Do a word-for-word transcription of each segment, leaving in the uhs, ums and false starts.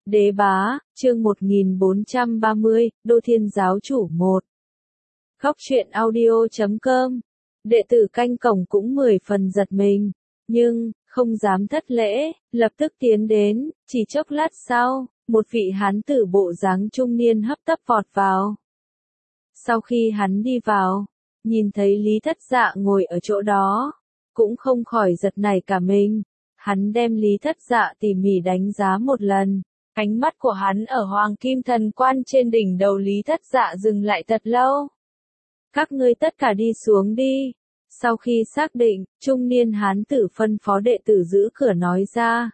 Đế bá, chương một nghìn bốn trăm ba mươi, Đô Thiên Giáo Chủ một. Góc truyện audio chấm com. Đệ tử canh cổng cũng mười phần giật mình, nhưng, không dám thất lễ, lập tức tiến đến, chỉ chốc lát sau, một vị hán tử bộ dáng trung niên hấp tấp vọt vào. Sau khi hắn đi vào, nhìn thấy Lý Thất Dạ ngồi ở chỗ đó, cũng không khỏi giật nảy cả mình. Hắn đem Lý Thất Dạ tỉ mỉ đánh giá một lần. Ánh mắt của hắn ở Hoàng Kim Thần Quan trên đỉnh đầu Lý Thất Dạ dừng lại thật lâu. Các ngươi tất cả đi xuống đi. Sau khi xác định, trung niên hán tử phân phó đệ tử giữ cửa nói ra.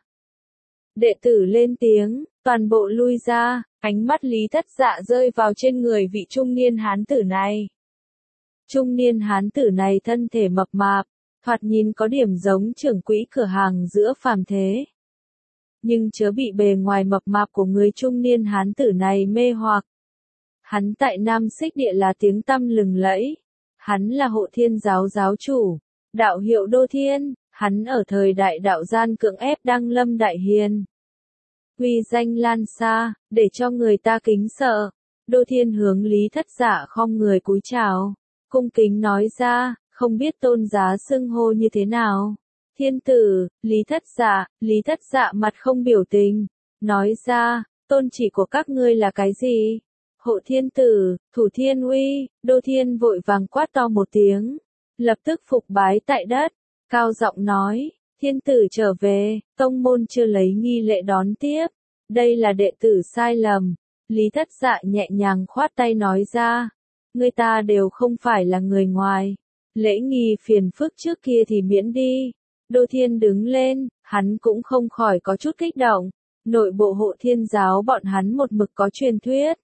Đệ tử lên tiếng, toàn bộ lui ra, ánh mắt Lý Thất Dạ rơi vào trên người vị trung niên hán tử này. Trung niên hán tử này thân thể mập mạp, thoạt nhìn có điểm giống trưởng quỹ cửa hàng giữa phàm thế. Nhưng chớ bị bề ngoài mập mạp của người trung niên hán tử này mê hoặc. Hắn tại Nam Xích Địa là tiếng tăm lừng lẫy. Hắn là Hộ Thiên Giáo giáo chủ, đạo hiệu Đô Thiên, hắn ở thời đại đạo gian cưỡng ép đăng lâm đại hiền. Uy danh lan xa, để cho người ta kính sợ. Đô Thiên hướng Lý Thất Dạ khom người cúi chào, cung kính nói ra, không biết tôn giá xưng hô như thế nào. Thiên tử, Lý Thất Dạ, Lý Thất Dạ mặt không biểu tình, nói ra, tôn chỉ của các ngươi là cái gì? Hộ Thiên tử, Thủ Thiên Uy, Đô Thiên vội vàng quát to một tiếng, lập tức phục bái tại đất, cao giọng nói, thiên tử trở về, tông môn chưa lấy nghi lễ đón tiếp, đây là đệ tử sai lầm. Lý Thất Dạ nhẹ nhàng khoát tay nói ra, người ta đều không phải là người ngoài, lễ nghi phiền phức trước kia thì miễn đi. Đô Thiên đứng lên, hắn cũng không khỏi có chút kích động, nội bộ Hộ Thiên Giáo bọn hắn một mực có truyền thuyết.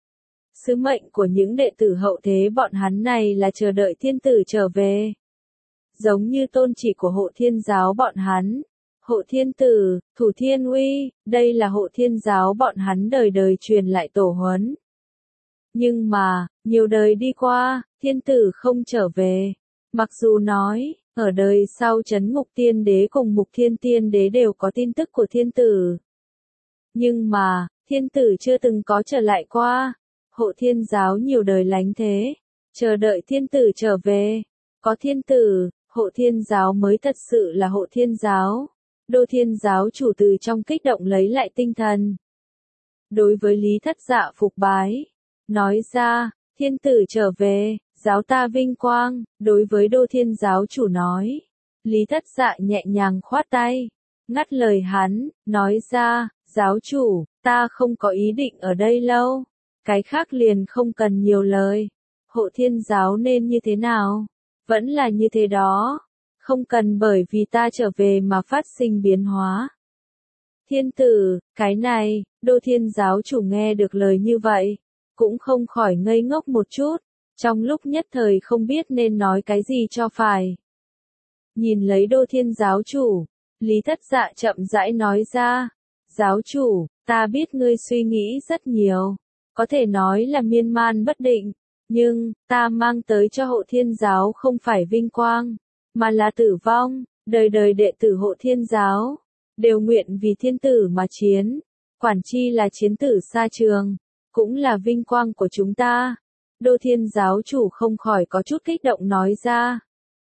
Sứ mệnh của những đệ tử hậu thế bọn hắn này là chờ đợi thiên tử trở về. Giống như tôn chỉ của Hộ Thiên Giáo bọn hắn. Hộ Thiên tử, Thủ Thiên Uy, đây là Hộ Thiên Giáo bọn hắn đời đời truyền lại tổ huấn. Nhưng mà, nhiều đời đi qua, thiên tử không trở về. Mặc dù nói, ở đời sau Trấn Ngục Tiên Đế cùng Mục Thiên Tiên Đế đều có tin tức của thiên tử. Nhưng mà, thiên tử chưa từng có trở lại qua. Hộ Thiên Giáo nhiều đời lánh thế, chờ đợi thiên tử trở về. Có thiên tử, Hộ Thiên Giáo mới thật sự là Hộ Thiên Giáo. Đô Thiên Giáo chủ từ trong kích động lấy lại tinh thần. Đối với Lý Thất Dạ phục bái, nói ra, thiên tử trở về, giáo ta vinh quang. Đối với Đô Thiên Giáo chủ nói, Lý Thất Dạ nhẹ nhàng khoát tay, ngắt lời hắn, nói ra, giáo chủ, ta không có ý định ở đây lâu, cái khác liền không cần nhiều lời. Hộ Thiên Giáo nên như thế nào, vẫn là như thế đó, không cần bởi vì ta trở về mà phát sinh biến hóa. Thiên tử, cái này, Đô Thiên Giáo chủ nghe được lời như vậy, cũng không khỏi ngây ngốc một chút, trong lúc nhất thời không biết nên nói cái gì cho phải. Nhìn lấy Đô Thiên Giáo chủ, Lý Thất Dạ chậm rãi nói ra, giáo chủ, ta biết ngươi suy nghĩ rất nhiều, có thể nói là miên man bất định, nhưng, ta mang tới cho Hộ Thiên Giáo không phải vinh quang, mà là tử vong. Đời đời đệ tử Hộ Thiên Giáo đều nguyện vì thiên tử mà chiến, quản chi là chiến tử xa trường, cũng là vinh quang của chúng ta. Đô Thiên Giáo chủ không khỏi có chút kích động nói ra.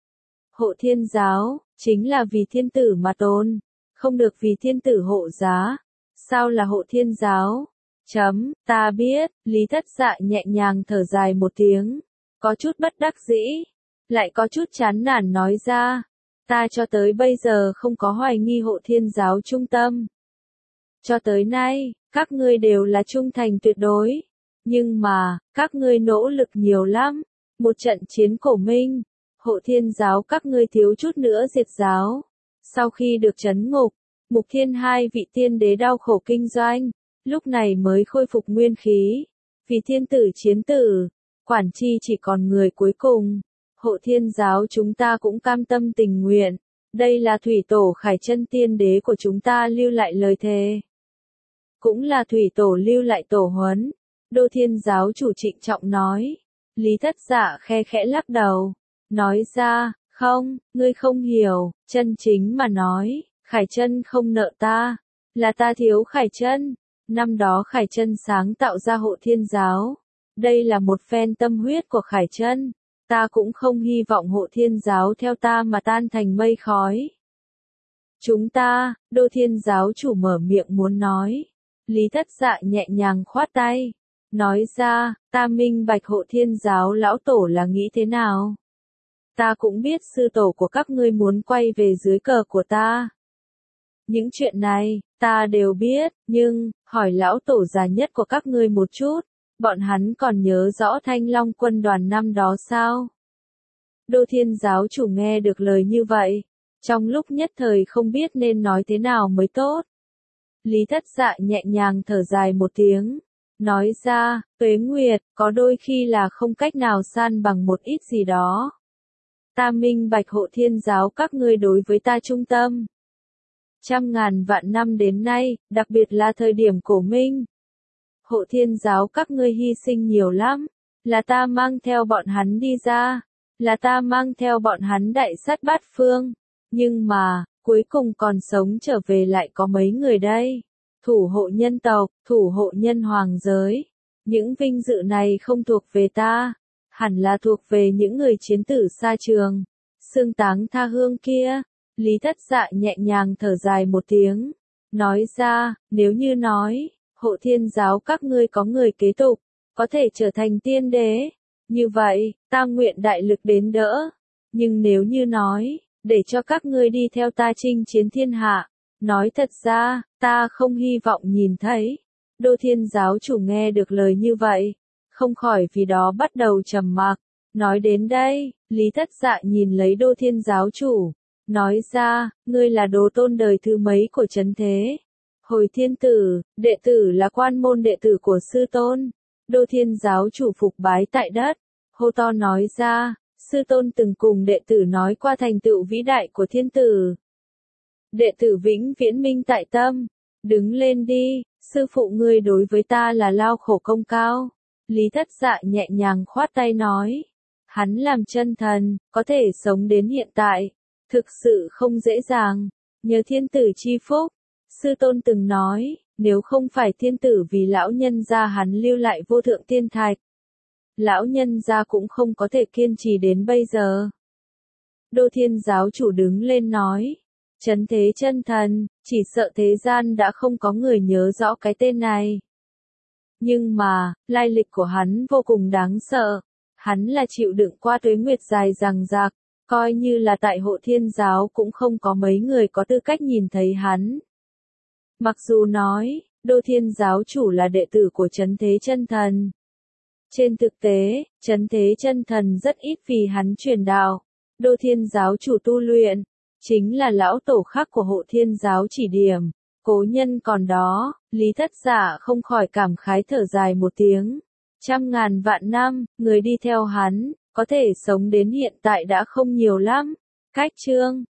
Hộ Thiên Giáo, chính là vì thiên tử mà tồn, không được vì thiên tử hộ giá. Sao là Hộ Thiên Giáo? Chấm, ta biết. Lý Thất Dạ nhẹ nhàng thở dài một tiếng, có chút bất đắc dĩ, lại có chút chán nản nói ra, ta cho tới bây giờ không có hoài nghi Hộ Thiên Giáo trung tâm. Cho tới nay, các ngươi đều là trung thành tuyệt đối, nhưng mà, các ngươi nỗ lực nhiều lắm, một trận chiến cổ minh, Hộ Thiên Giáo các ngươi thiếu chút nữa diệt giáo. Sau khi được trấn ngục, Mục Thiên hai vị tiên đế đau khổ kinh doanh, lúc này mới khôi phục nguyên khí, vì thiên tử chiến tử, quản chi chỉ còn người cuối cùng. Hộ Thiên Giáo chúng ta cũng cam tâm tình nguyện, đây là thủy tổ Khải Chân tiên đế của chúng ta lưu lại lời thề. Cũng là thủy tổ lưu lại tổ huấn. Đô Thiên Giáo chủ trịnh trọng nói. Lý Thất Dạ khe khẽ lắc đầu, nói ra, không, ngươi không hiểu, chân chính mà nói, Khải Chân không nợ ta, là ta thiếu Khải Chân. Năm đó Khải Chân sáng tạo ra Hộ Thiên Giáo. Đây là một phen tâm huyết của Khải Chân. Ta cũng không hy vọng Hộ Thiên Giáo theo ta mà tan thành mây khói. Chúng ta, Đô Thiên Giáo chủ mở miệng muốn nói. Lý Thất Dạ nhẹ nhàng khoát tay. Nói ra, ta minh bạch Hộ Thiên Giáo lão tổ là nghĩ thế nào. Ta cũng biết sư tổ của các ngươi muốn quay về dưới cờ của ta. Những chuyện này, ta đều biết, nhưng, hỏi lão tổ già nhất của các ngươi một chút, bọn hắn còn nhớ rõ Thanh Long quân đoàn năm đó sao? Đô Thiên Giáo chủ nghe được lời như vậy, trong lúc nhất thời không biết nên nói thế nào mới tốt. Lý Thất Dạ nhẹ nhàng thở dài một tiếng, nói ra, Tuế Nguyệt, có đôi khi là không cách nào san bằng một ít gì đó. Ta minh bạch Hộ Thiên Giáo các ngươi đối với ta trung tâm. Trăm ngàn vạn năm đến nay, đặc biệt là thời điểm cổ minh. Hộ Thiên Giáo các ngươi hy sinh nhiều lắm, là ta mang theo bọn hắn đi ra, là ta mang theo bọn hắn đại sát bát phương, nhưng mà, cuối cùng còn sống trở về lại có mấy người đây, thủ hộ nhân tộc, thủ hộ nhân hoàng giới, những vinh dự này không thuộc về ta, hẳn là thuộc về những người chiến tử xa trường, xương táng tha hương kia. Lý Thất Dạ nhẹ nhàng thở dài một tiếng, nói ra, nếu như nói, Hộ Thiên Giáo các ngươi có người kế tục, có thể trở thành tiên đế, như vậy, ta nguyện đại lực đến đỡ, nhưng nếu như nói, để cho các ngươi đi theo ta chinh chiến thiên hạ, nói thật ra, ta không hy vọng nhìn thấy. Đô Thiên Giáo chủ nghe được lời như vậy, không khỏi vì đó bắt đầu trầm mặc, nói đến đây, Lý Thất Dạ nhìn lấy Đô Thiên Giáo chủ. Nói ra, ngươi là đồ tôn đời thứ mấy của Trấn Thế. Hồi Thiên Tử, đệ tử là quan môn đệ tử của sư tôn. Đô Thiên Giáo chủ phục bái tại đất. Hô to nói ra, sư tôn từng cùng đệ tử nói qua thành tựu vĩ đại của Thiên Tử. Đệ tử vĩnh viễn minh tại tâm. Đứng lên đi, sư phụ ngươi đối với ta là lao khổ công cao. Lý Thất Dạ nhẹ nhàng khoát tay nói. Hắn làm chân thần, có thể sống đến hiện tại. Thực sự không dễ dàng, nhờ thiên tử chi phúc. Sư tôn từng nói, nếu không phải thiên tử vì lão nhân gia hắn lưu lại vô thượng tiên thạch, lão nhân gia cũng không có thể kiên trì đến bây giờ. Đô Thiên Giáo chủ đứng lên nói, Trấn Thế chân thần, chỉ sợ thế gian đã không có người nhớ rõ cái tên này. Nhưng mà, lai lịch của hắn vô cùng đáng sợ, hắn là chịu đựng qua tuế nguyệt dài dằng dặc. Coi như là tại Hộ Thiên Giáo cũng không có mấy người có tư cách nhìn thấy hắn. Mặc dù nói, Đô Thiên Giáo chủ là đệ tử của Trấn Thế chân thần. Trên thực tế, Trấn Thế chân thần rất ít vì hắn truyền đạo. Đô Thiên Giáo chủ tu luyện, chính là lão tổ khác của Hộ Thiên Giáo chỉ điểm. Cố nhân còn đó, Lý Thất Dạ không khỏi cảm khái thở dài một tiếng. Trăm ngàn vạn năm, người đi theo hắn. Có thể sống đến hiện tại đã không nhiều lắm. Cách chương